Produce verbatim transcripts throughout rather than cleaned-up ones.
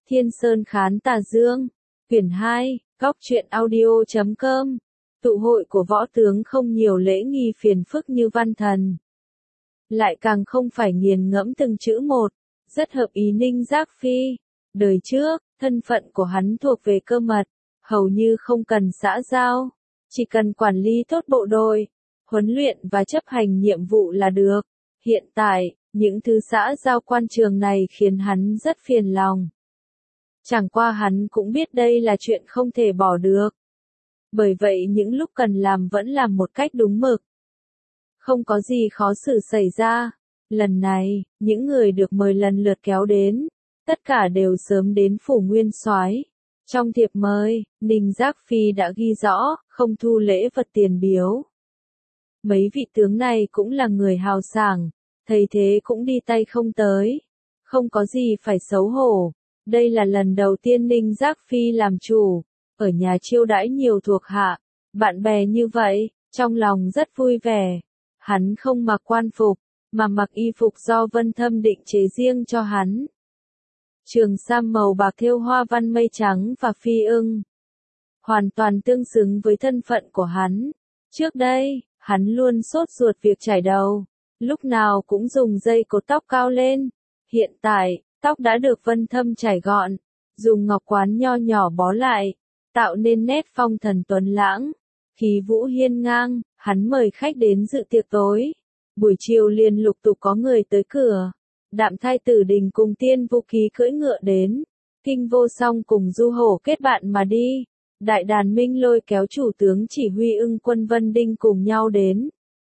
Thiên Sơn Khán Tà Dương, quyển hai, góc truyện audio chấm com. Tụ hội của võ tướng không nhiều lễ nghi phiền phức như văn thần. Lại càng không phải nghiền ngẫm từng chữ một, rất hợp ý Ninh Giác Phi. Đời trước, thân phận của hắn thuộc về cơ mật, hầu như không cần xã giao, chỉ cần quản lý tốt bộ đội, huấn luyện và chấp hành nhiệm vụ là được. Hiện tại, những thứ xã giao quan trường này khiến hắn rất phiền lòng. Chẳng qua hắn cũng biết đây là chuyện không thể bỏ được. Bởi vậy những lúc cần làm vẫn làm một cách đúng mực. Không có gì khó xử xảy ra. Lần này, những người được mời lần lượt kéo đến, tất cả đều sớm đến phủ nguyên soái. Trong thiệp mời, Ninh Giác Phi đã ghi rõ, không thu lễ vật tiền biếu. Mấy vị tướng này cũng là người hào sảng, thấy thế cũng đi tay không tới. Không có gì phải xấu hổ. Đây là lần đầu tiên Ninh Giác Phi làm chủ, ở nhà chiêu đãi nhiều thuộc hạ, bạn bè như vậy, trong lòng rất vui vẻ. Hắn không mặc quan phục, mà mặc y phục do Vân Thâm định chế riêng cho hắn. Trường sam màu bạc thêu hoa văn mây trắng và phi ưng. Hoàn toàn tương xứng với thân phận của hắn. Trước đây, hắn luôn sốt ruột việc chải đầu, lúc nào cũng dùng dây cột tóc cao lên. Hiện tại, tóc đã được Vân Thâm chải gọn, dùng ngọc quán nho nhỏ bó lại, tạo nên nét phong thần tuấn lãng, khí vũ hiên ngang. Hắn mời khách đến dự tiệc tối. Buổi chiều liền lục tục có người tới cửa. Đạm Thai Tử Đình cùng Tiên Vô Ký cưỡi ngựa đến. Kinh Vô Song cùng Du Hổ kết bạn mà đi. Đại đàn Minh Lôi kéo chủ tướng chỉ huy ưng quân Vân Đinh cùng nhau đến.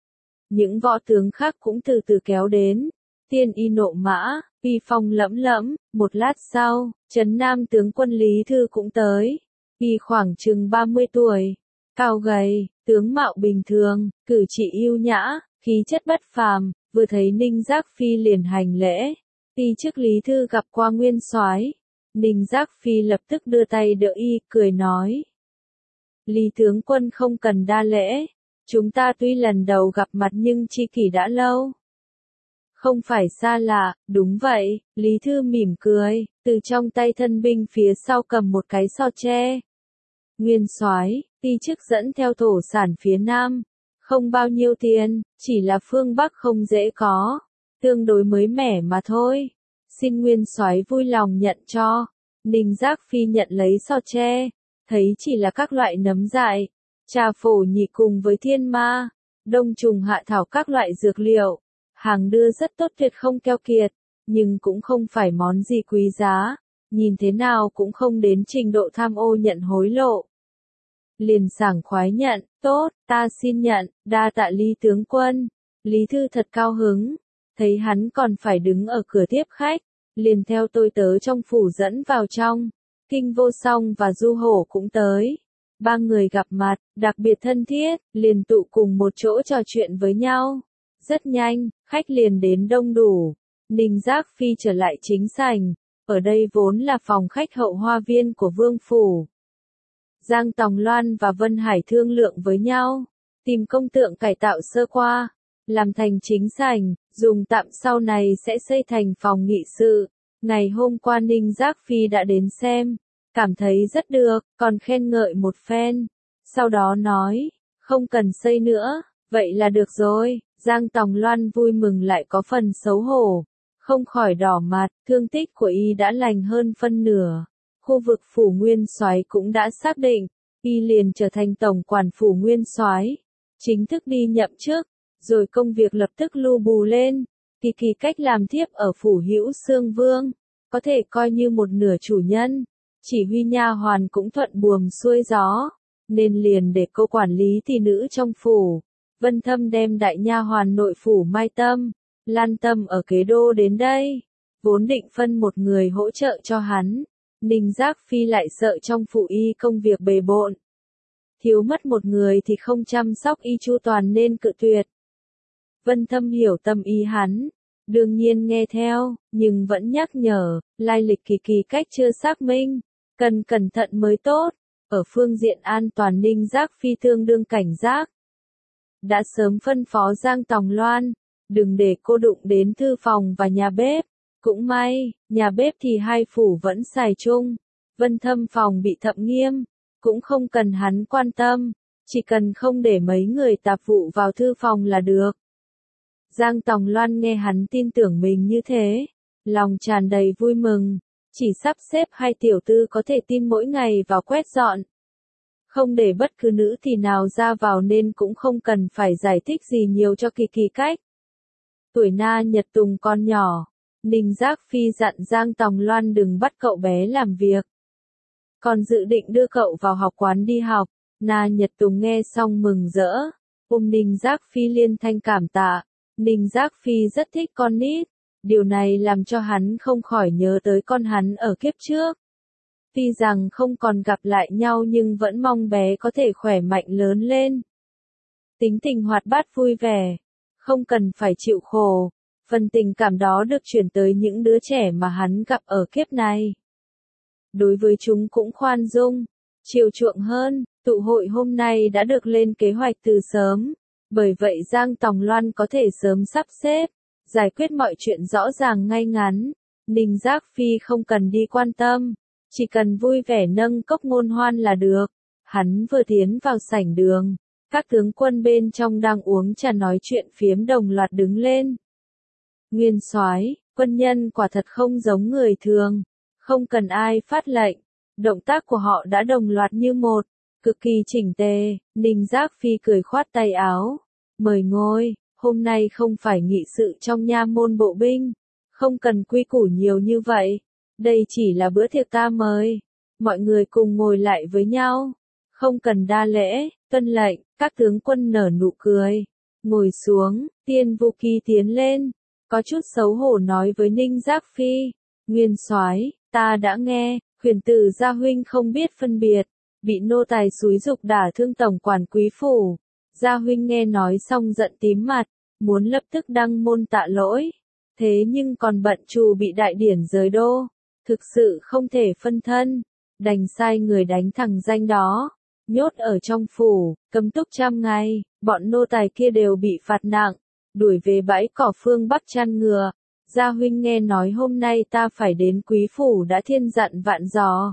Những võ tướng khác cũng từ từ kéo đến. Tiên Y nộ mã, uy phong lẫm lẫm. Một lát sau, Trấn Nam tướng quân Lý Thư cũng tới. Y khoảng chừng ba mươi tuổi, cao gầy, tướng mạo bình thường, cử chỉ yêu nhã, khí chất bất phàm. Vừa thấy Ninh Giác Phi liền hành lễ. Y trước Lý Thư gặp qua nguyên soái. Ninh Giác Phi lập tức đưa tay đỡ y, cười nói: Lý tướng quân không cần đa lễ. Chúng ta tuy lần đầu gặp mặt nhưng tri kỷ đã lâu. Không phải xa lạ. Đúng vậy. Lý Thư mỉm cười, từ trong tay thân binh phía sau cầm một cái so tre. Nguyên soái, ty chức dẫn theo thổ sản phía Nam. Không bao nhiêu tiền, chỉ là phương Bắc không dễ có. Tương đối mới mẻ mà thôi. Xin nguyên soái vui lòng nhận cho. Ninh Giác Phi nhận lấy so tre. Thấy chỉ là các loại nấm dại, trà phổ nhị cùng với thiên ma, đông trùng hạ thảo các loại dược liệu. Hàng đưa rất tốt tuyệt không keo kiệt, nhưng cũng không phải món gì quý giá. Nhìn thế nào cũng không đến trình độ tham ô nhận hối lộ. Liền sảng khoái nhận, tốt, ta xin nhận, đa tạ Lý tướng quân. Lý Thư thật cao hứng, thấy hắn còn phải đứng ở cửa tiếp khách, liền theo tôi tớ trong phủ dẫn vào trong. Kinh Vô Song và Du Hổ cũng tới. Ba người gặp mặt, đặc biệt thân thiết, liền tụ cùng một chỗ trò chuyện với nhau. Rất nhanh, khách liền đến đông đủ. Ninh Giác Phi trở lại chính sảnh, ở đây vốn là phòng khách hậu hoa viên của vương phủ. Giang Tòng Loan và Vân Hải thương lượng với nhau, tìm công tượng cải tạo sơ qua, làm thành chính sảnh, dùng tạm sau này sẽ xây thành phòng nghị sự. Ngày hôm qua Ninh Giác Phi đã đến xem, cảm thấy rất được, còn khen ngợi một phen. Sau đó nói, không cần xây nữa, vậy là được rồi. Giang Tòng Loan vui mừng lại có phần xấu hổ, không khỏi đỏ mặt. Thương tích của y đã lành hơn phân nửa. Khu vực phủ nguyên soái cũng đã xác định, y liền trở thành tổng quản phủ nguyên soái, chính thức đi nhậm chức, rồi công việc lập tức lu bù lên. Kỳ kỳ cách làm thiếp ở phủ Hữu Xương Vương, có thể coi như một nửa chủ nhân, chỉ huy nha hoàn cũng thuận buồm xuôi gió, nên liền để cô quản lý thị nữ trong phủ. Vân Thâm đem đại nha hoàn nội phủ Mai Tâm, Lan Tâm ở Kế Đô đến đây, vốn định phân một người hỗ trợ cho hắn. Ninh Giác Phi lại sợ trong phủ y công việc bề bộn, thiếu mất một người thì không chăm sóc y chu toàn nên cự tuyệt. Vân Thâm hiểu tâm ý hắn, đương nhiên nghe theo, nhưng vẫn nhắc nhở, lai lịch kỳ kỳ cách chưa xác minh, cần cẩn thận mới tốt. Ở phương diện an toàn Ninh Giác Phi tương đương cảnh giác. Đã sớm phân phó Giang Tòng Loan, đừng để cô đụng đến thư phòng và nhà bếp, Cũng may, nhà bếp thì hai phủ vẫn xài chung. Vân Thâm phòng bị thậm nghiêm, cũng không cần hắn quan tâm, chỉ cần không để mấy người tạp vụ vào thư phòng là được. Giang Tòng Loan nghe hắn tin tưởng mình như thế, lòng tràn đầy vui mừng, chỉ sắp xếp hai tiểu tư có thể tin mỗi ngày vào quét dọn. Không để bất cứ nữ thì nào ra vào nên cũng không cần phải giải thích gì nhiều cho Kỳ Kỳ cách. Tuổi Na Nhật Tùng còn nhỏ, Ninh Giác Phi dặn Giang Tòng Loan đừng bắt cậu bé làm việc. Còn dự định đưa cậu vào học quán đi học. Na Nhật Tùng nghe xong mừng rỡ, ôm Ninh Giác Phi liên thanh cảm tạ. Ninh Giác Phi rất thích con nít, điều này làm cho hắn không khỏi nhớ tới con hắn ở kiếp trước. Tuy rằng không còn gặp lại nhau nhưng vẫn mong bé có thể khỏe mạnh lớn lên. Tính tình hoạt bát vui vẻ, không cần phải chịu khổ, phần tình cảm đó được chuyển tới những đứa trẻ mà hắn gặp ở kiếp này. Đối với chúng cũng khoan dung, chiều chuộng hơn. Tụ hội hôm nay đã được lên kế hoạch từ sớm, bởi vậy Giang Tòng Loan có thể sớm sắp xếp, giải quyết mọi chuyện rõ ràng ngay ngắn. Ninh Giác Phi không cần đi quan tâm, chỉ cần vui vẻ nâng cốc ngôn hoan là được. Hắn vừa tiến vào sảnh đường, các tướng quân bên trong đang uống trà nói chuyện phiếm đồng loạt đứng lên. Nguyên soái, quân nhân quả thật không giống người thường, không cần ai phát lệnh, động tác của họ đã đồng loạt như một. Cực kỳ chỉnh tề. Ninh Giác Phi cười khoát tay áo. Mời ngồi, hôm nay không phải nghị sự trong nha môn bộ binh. Không cần quy củ nhiều như vậy. Đây chỉ là bữa tiệc ta mời. Mọi người cùng ngồi lại với nhau. Không cần đa lễ, tuân lệnh, các tướng quân nở nụ cười. Ngồi xuống, Tiên Vô Kỳ tiến lên. Có chút xấu hổ nói với Ninh Giác Phi. Nguyên soái, ta đã nghe, huyền tử gia huynh không biết phân biệt. Bị nô tài xúi dục đả thương tổng quản quý phủ. Gia huynh nghe nói xong giận tím mặt, muốn lập tức đăng môn tạ lỗi. Thế nhưng còn bận trù bị đại điển rời đô. Thực sự không thể phân thân. Đành sai người đánh thằng danh đó. Nhốt ở trong phủ, cấm túc trăm ngày. Bọn nô tài kia đều bị phạt nặng. Đuổi về bãi cỏ phương Bắc chăn ngừa. Gia huynh nghe nói hôm nay ta phải đến quý phủ đã thiên dặn vạn dò.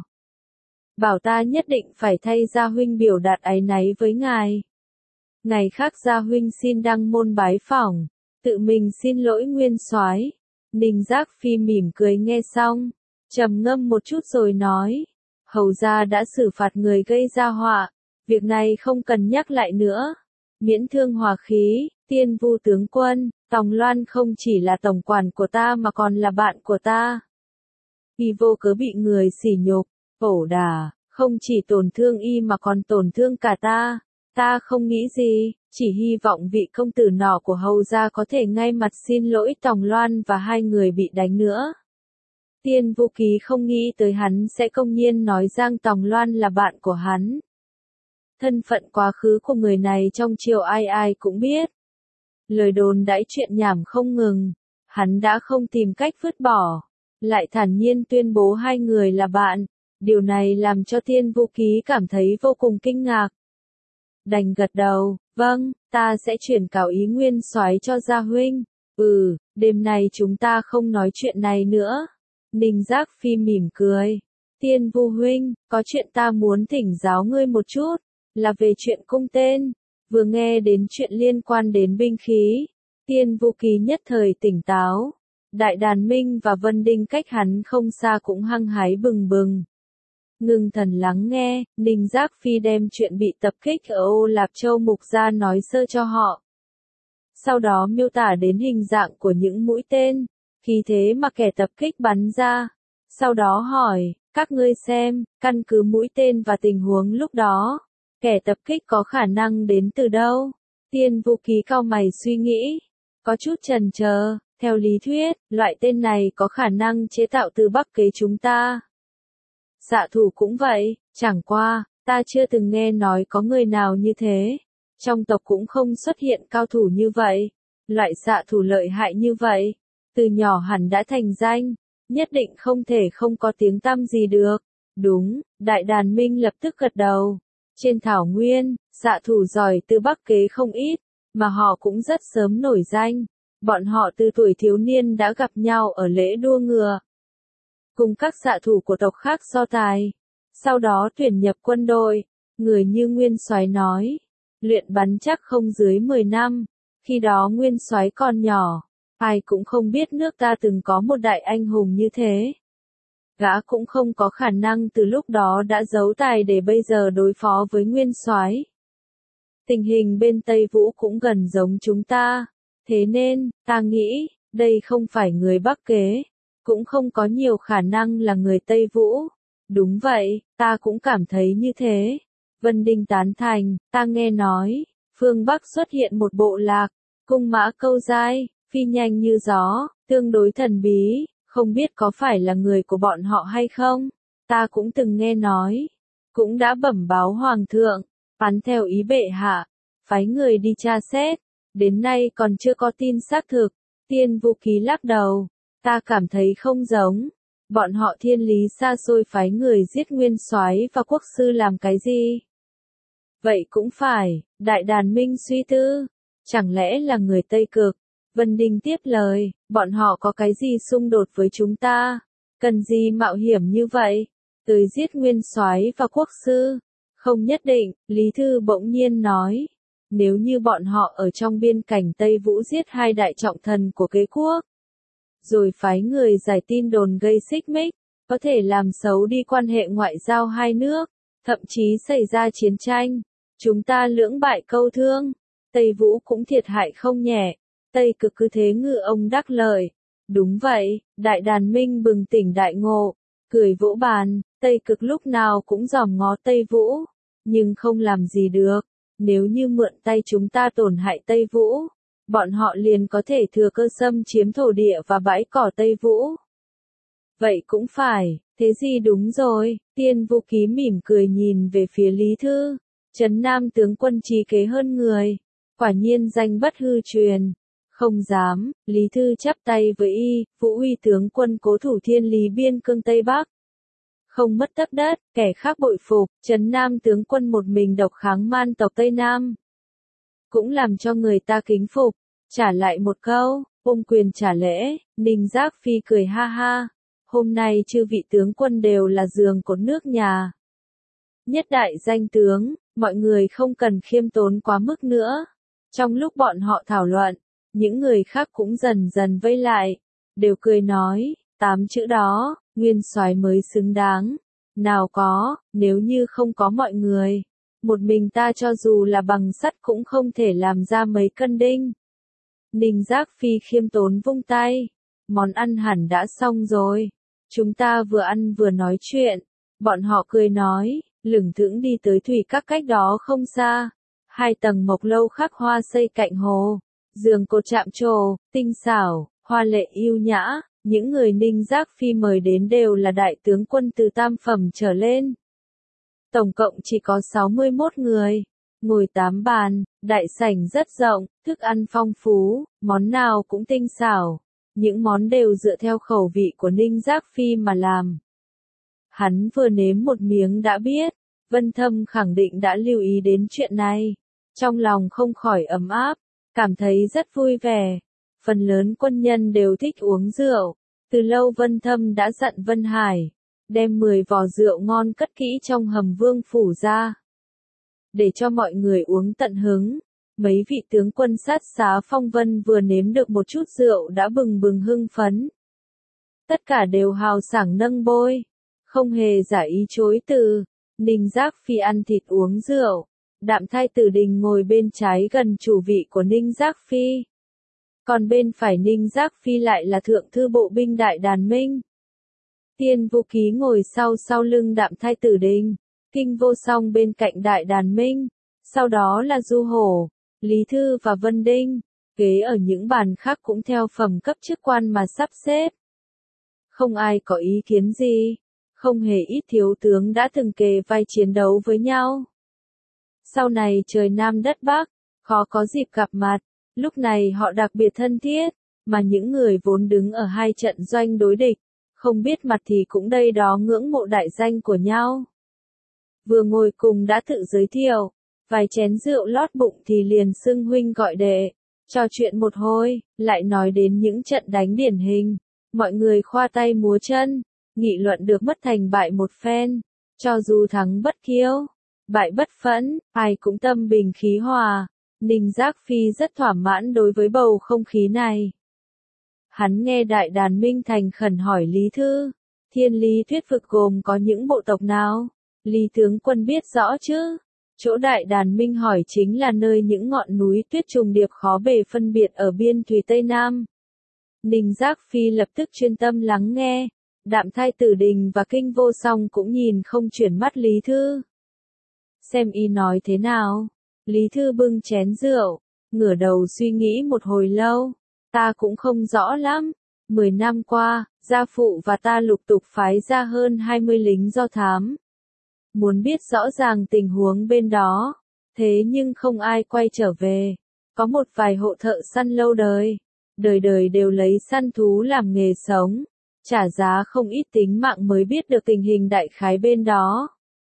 Bảo ta nhất định phải thay Gia huynh biểu đạt áy náy với ngài. Ngày khác Gia huynh xin đăng môn bái phỏng, tự mình xin lỗi nguyên soái. Ninh Giác Phi mỉm cười nghe xong, trầm ngâm một chút rồi nói, hầu gia đã xử phạt người gây ra họa, việc này không cần nhắc lại nữa. Miễn thương hòa khí, Tiên Vu tướng quân, Tòng Loan không chỉ là tổng quản của ta mà còn là bạn của ta. Vì vô cớ bị người sỉ nhục, ẩu đả, không chỉ tổn thương y mà còn tổn thương cả ta. Ta không nghĩ gì, chỉ hy vọng vị công tử nọ của hầu gia có thể ngay mặt xin lỗi Tòng Loan và hai người bị đánh nữa. Tiên Vô Ký không nghĩ tới hắn sẽ công nhiên nói Giang Tòng Loan là bạn của hắn. Thân phận quá khứ của người này trong triều ai ai cũng biết. Lời đồn đãi chuyện nhảm không ngừng, hắn đã không tìm cách vứt bỏ, lại thản nhiên tuyên bố hai người là bạn. Điều này làm cho Tiên Vô Ký cảm thấy vô cùng kinh ngạc. Đành gật đầu, vâng, ta sẽ chuyển cáo ý nguyên soái cho Gia huynh. Ừ, đêm nay chúng ta không nói chuyện này nữa. Ninh Giác Phi mỉm cười. Tiên Vu huynh, có chuyện ta muốn thỉnh giáo ngươi một chút, là về chuyện cung tên. Vừa nghe đến chuyện liên quan đến binh khí, Tiên Vu Ký nhất thời tỉnh táo. Đại Đàn Minh và Vân Đinh cách hắn không xa cũng hăng hái bừng bừng. Ngưng thần lắng nghe, Ninh Giác Phi đem chuyện bị tập kích ở Ô Lạp Châu Mục ra nói sơ cho họ. Sau đó miêu tả đến hình dạng của những mũi tên, khí thế mà kẻ tập kích bắn ra. Sau đó hỏi, các ngươi xem, căn cứ mũi tên và tình huống lúc đó, kẻ tập kích có khả năng đến từ đâu? Tiên Vu Ký cau mày suy nghĩ, có chút chần chờ, theo lý thuyết, loại tên này có khả năng chế tạo từ Bắc Kế chúng ta. Xạ thủ cũng vậy, chẳng qua, ta chưa từng nghe nói có người nào như thế. Trong tộc cũng không xuất hiện cao thủ như vậy. Loại xạ thủ lợi hại như vậy, từ nhỏ hẳn đã thành danh, nhất định không thể không có tiếng tăm gì được. Đúng, Đại Đàn Minh lập tức gật đầu. Trên thảo nguyên, xạ thủ giỏi từ Bắc Kế không ít, mà họ cũng rất sớm nổi danh. Bọn họ từ tuổi thiếu niên đã gặp nhau ở lễ đua ngựa, cùng các xạ thủ của tộc khác so tài, sau đó tuyển nhập quân đội. Người như Nguyên Soái nói, luyện bắn chắc không dưới mười năm, khi đó Nguyên Soái còn nhỏ, ai cũng không biết nước ta từng có một đại anh hùng như thế. Gã cũng không có khả năng từ lúc đó đã giấu tài để bây giờ đối phó với Nguyên Soái. Tình hình bên Tây Vũ cũng gần giống chúng ta, thế nên, ta nghĩ, đây không phải người Bắc Kế, cũng không có nhiều khả năng là người Tây Vũ. Đúng vậy, ta cũng cảm thấy như thế. Vân Đinh tán thành, ta nghe nói, phương Bắc xuất hiện một bộ lạc, cung mã câu giai, phi nhanh như gió, tương đối thần bí, không biết có phải là người của bọn họ hay không? Ta cũng từng nghe nói, cũng đã bẩm báo hoàng thượng, phán theo ý bệ hạ, phái người đi tra xét, đến nay còn chưa có tin xác thực. Tiên Vũ Ký lắc đầu, ta cảm thấy không giống, bọn họ thiên lý xa xôi phái người giết Nguyên Soái và quốc sư làm cái gì? Vậy cũng phải, Đại Đàn Minh suy tư, chẳng lẽ là người Tây Cực? Vân Đinh tiếp lời, bọn họ có cái gì xung đột với chúng ta? Cần gì mạo hiểm như vậy? Tới giết Nguyên Soái và quốc sư? Không nhất định, Lý Thư bỗng nhiên nói. Nếu như bọn họ ở trong biên cảnh Tây Vũ giết hai đại trọng thần của Kế quốc, rồi phái người giải tin đồn gây xích mích, có thể làm xấu đi quan hệ ngoại giao hai nước, thậm chí xảy ra chiến tranh. Chúng ta lưỡng bại câu thương, Tây Vũ cũng thiệt hại không nhẹ, Tây Cực cứ thế ngư ông đắc lợi. Đúng vậy, Đại Đàn Minh bừng tỉnh đại ngộ, cười vỗ bàn, Tây Cực lúc nào cũng dòm ngó Tây Vũ, nhưng không làm gì được. Nếu như mượn tay chúng ta tổn hại Tây Vũ, bọn họ liền có thể thừa cơ xâm chiếm thổ địa và bãi cỏ Tây Vũ. Vậy cũng phải, thế gì đúng rồi, Tiên Vũ Ký mỉm cười nhìn về phía Lý Thư, Trấn Nam tướng quân trí kế hơn người, quả nhiên danh bất hư truyền. Không dám, Lý Thư chắp tay với y, Vũ Uy tướng quân cố thủ thiên lý biên cương Tây Bắc. Không mất tấc đất, kẻ khác bội phục, Trấn Nam tướng quân một mình độc kháng man tộc Tây Nam. Cũng làm cho người ta kính phục, trả lại một câu, ôm quyền trả lễ, Ninh Giác Phi cười ha ha. Hôm nay chư vị tướng quân đều là giường cột nước nhà. Nhất đại danh tướng, mọi người không cần khiêm tốn quá mức nữa. Trong lúc bọn họ thảo luận, những người khác cũng dần dần vây lại, đều cười nói, tám chữ đó, Nguyên Soái mới xứng đáng. Nào có, nếu như không có mọi người, một mình ta cho dù là bằng sắt cũng không thể làm ra mấy cân đinh. Ninh Giác Phi khiêm tốn vung tay, món ăn hẳn đã xong rồi. Chúng ta vừa ăn vừa nói chuyện, bọn họ cười nói, lửng thững đi tới thủy các cách đó không xa. Hai tầng mộc lâu khắc hoa xây cạnh hồ, giường cột chạm trổ, tinh xảo, hoa lệ yêu nhã. Những người Ninh Giác Phi mời đến đều là đại tướng quân từ tam phẩm trở lên. Tổng cộng chỉ có sáu mươi mốt người, ngồi tám bàn, đại sảnh rất rộng, thức ăn phong phú, món nào cũng tinh xảo. Những món đều dựa theo khẩu vị của Ninh Giác Phi mà làm. Hắn vừa nếm một miếng đã biết, Vân Thâm khẳng định đã lưu ý đến chuyện này. Trong lòng không khỏi ấm áp, cảm thấy rất vui vẻ. Phần lớn quân nhân đều thích uống rượu. Từ lâu Vân Thâm đã dặn Vân Hải, đem mười vò rượu ngon cất kỹ trong hầm vương phủ ra. Để cho mọi người uống tận hứng. Mấy vị tướng quân sát xá phong vân vừa nếm được một chút rượu đã bừng bừng hưng phấn. Tất cả đều hào sảng nâng bôi, không hề giả ý chối từ. Ninh Giác Phi ăn thịt uống rượu, Đạm Thai Tử Đình ngồi bên trái gần chủ vị của Ninh Giác Phi. Còn bên phải Ninh Giác Phi lại là Thượng Thư Bộ binh Đại Đàn Minh. Tiên Vũ Ký ngồi sau sau lưng Đạm Thai Tử Đình, Kinh Vô Song bên cạnh Đại Đàn Minh, sau đó là Du Hổ, Lý Thư và Vân Đinh, ghế ở những bàn khác cũng theo phẩm cấp chức quan mà sắp xếp. Không ai có ý kiến gì, không hề ít thiếu tướng đã từng kề vai chiến đấu với nhau. Sau này trời Nam đất Bắc, khó có dịp gặp mặt, lúc này họ đặc biệt thân thiết, mà những người vốn đứng ở hai trận doanh đối địch, không biết mặt thì cũng đây đó ngưỡng mộ đại danh của nhau. Vừa ngồi cùng đã tự giới thiệu, vài chén rượu lót bụng thì liền xưng huynh gọi đệ, Trò chuyện một hồi, lại nói đến những trận đánh điển hình. Mọi người khoa tay múa chân, nghị luận được mất thành bại một phen. Cho dù thắng bất kiêu, bại bất phẫn, ai cũng tâm bình khí hòa. Ninh Giác Phi rất thỏa mãn đối với bầu không khí này. Hắn nghe Đại Đàn Minh thành khẩn hỏi Lý Thư, Thiên Lý thuyết vực gồm có những bộ tộc nào? Lý tướng quân biết rõ chứ? Chỗ Đại Đàn Minh hỏi chính là nơi những ngọn núi tuyết trùng điệp khó bề phân biệt ở biên thùy Tây Nam. Ninh Giác Phi lập tức chuyên tâm lắng nghe. Đạm Thai Tử Đình và Kinh Vô Song cũng nhìn không chuyển mắt Lý Thư. Xem y nói thế nào? Lý Thư bưng chén rượu, ngửa đầu suy nghĩ một hồi lâu. Ta cũng không rõ lắm. Mười năm qua, gia phụ và ta lục tục phái ra hơn hai mươi lính do thám. Muốn biết rõ ràng tình huống bên đó. Thế nhưng không ai quay trở về. Có một vài hộ thợ săn lâu đời. Đời đời đều lấy săn thú làm nghề sống. Trả giá không ít tính mạng mới biết được tình hình đại khái bên đó.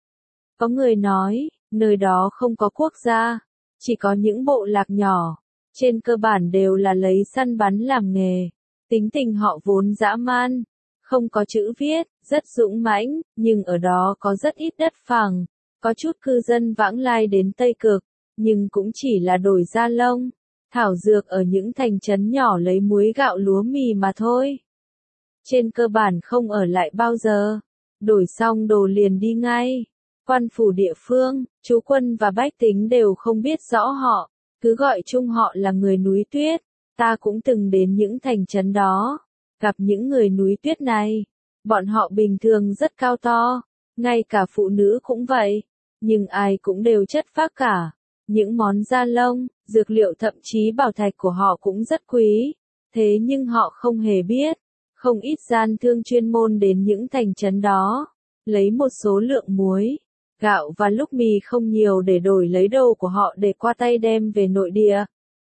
Có người nói, nơi đó không có quốc gia, chỉ có những bộ lạc nhỏ, trên cơ bản đều là lấy săn bắn làm nghề. Tính tình họ vốn dã man, không có chữ viết, rất dũng mãnh, nhưng ở đó có rất ít đất phẳng, có chút cư dân vãng lai đến Tây Cực, nhưng cũng chỉ là đổi da lông, thảo dược ở những thành trấn nhỏ lấy muối gạo lúa mì mà thôi. Trên cơ bản không ở lại bao giờ, đổi xong đồ liền đi ngay. Quan phủ địa phương, chú quân và bách tính đều không biết rõ họ, cứ gọi chung họ là người núi tuyết. Ta cũng từng đến những thành trấn đó, gặp những người núi tuyết này. Bọn họ bình thường rất cao to, ngay cả phụ nữ cũng vậy, nhưng ai cũng đều chất phác cả. Những món da lông, dược liệu thậm chí bảo thạch của họ cũng rất quý, thế nhưng họ không hề biết. Không ít gian thương chuyên môn đến những thành trấn đó, lấy một số lượng muối, gạo và lúc mì không nhiều để đổi lấy đồ của họ để qua tay đem về nội địa.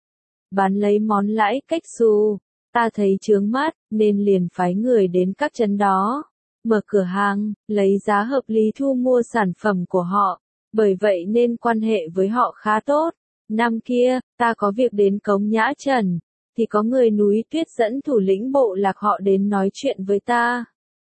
Bán lấy món lãi cách xù, ta thấy chướng mắt, nên liền phái người đến các trấn đó, mở cửa hàng, lấy giá hợp lý thu mua sản phẩm của họ, bởi vậy nên quan hệ với họ khá tốt. Năm kia, ta có việc đến Cống Nhã Trần, thì có người núi tuyết dẫn thủ lĩnh bộ lạc họ đến nói chuyện với ta.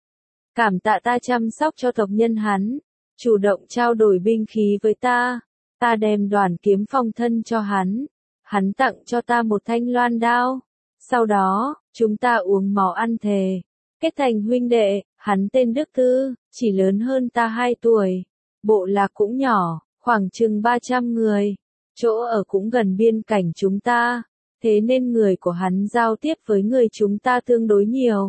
Cảm tạ ta chăm sóc cho tộc nhân hắn, chủ động trao đổi binh khí với ta, ta đem đoàn kiếm phong thân cho hắn, hắn tặng cho ta một thanh loan đao. Sau đó, chúng ta uống máu ăn thề, kết thành huynh đệ. Hắn tên Đức Tư, chỉ lớn hơn ta hai tuổi, bộ lạc cũng nhỏ, khoảng chừng ba trăm người, chỗ ở cũng gần biên cảnh chúng ta. Thế nên người của hắn giao tiếp với người chúng ta tương đối nhiều.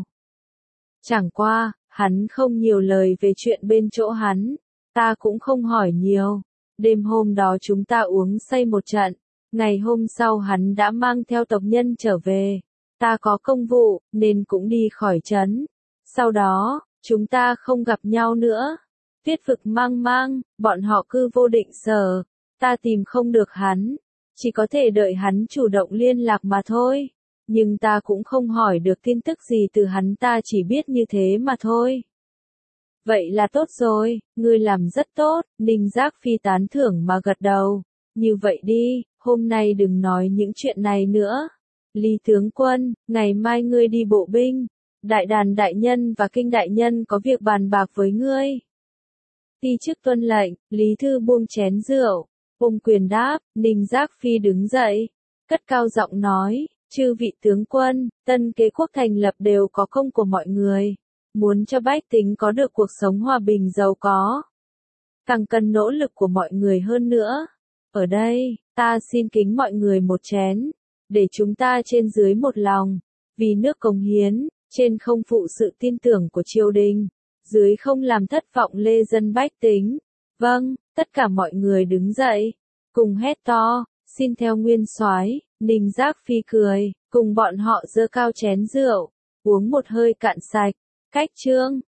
Chẳng qua, hắn không nhiều lời về chuyện bên chỗ hắn, ta cũng không hỏi nhiều. Đêm hôm đó chúng ta uống say một trận, ngày hôm sau hắn đã mang theo tộc nhân trở về. Ta có công vụ, nên cũng đi khỏi trấn. Sau đó, chúng ta không gặp nhau nữa. Tuyết vực mang mang, bọn họ cư vô định sở, ta tìm không được hắn. Chỉ có thể đợi hắn chủ động liên lạc mà thôi. Nhưng ta cũng không hỏi được tin tức gì từ hắn, ta chỉ biết như thế mà thôi. Vậy là tốt rồi, ngươi làm rất tốt. Ninh Giác Phi tán thưởng mà gật đầu. Như vậy đi, hôm nay đừng nói những chuyện này nữa. Lý tướng quân, ngày mai ngươi đi bộ binh. Đại Đàn đại nhân và Kinh đại nhân có việc bàn bạc với ngươi. Ti chức tuân lệnh, Lý Thư buông chén rượu. Ôm quyền đáp. Ninh Giác Phi đứng dậy, cất cao giọng nói, chư vị tướng quân, tân kế quốc thành lập đều có công của mọi người. Muốn cho bách tính có được cuộc sống hòa bình giàu có, càng cần nỗ lực của mọi người hơn nữa. Ở đây, ta xin kính mọi người một chén, để chúng ta trên dưới một lòng, vì nước cống hiến, trên không phụ sự tin tưởng của triều đình, dưới không làm thất vọng lê dân bách tính. Vâng, tất cả mọi người đứng dậy, cùng hét to, xin theo nguyên soái. Ninh Giác Phi cười, cùng bọn họ giơ cao chén rượu, uống một hơi cạn sạch. Cách chương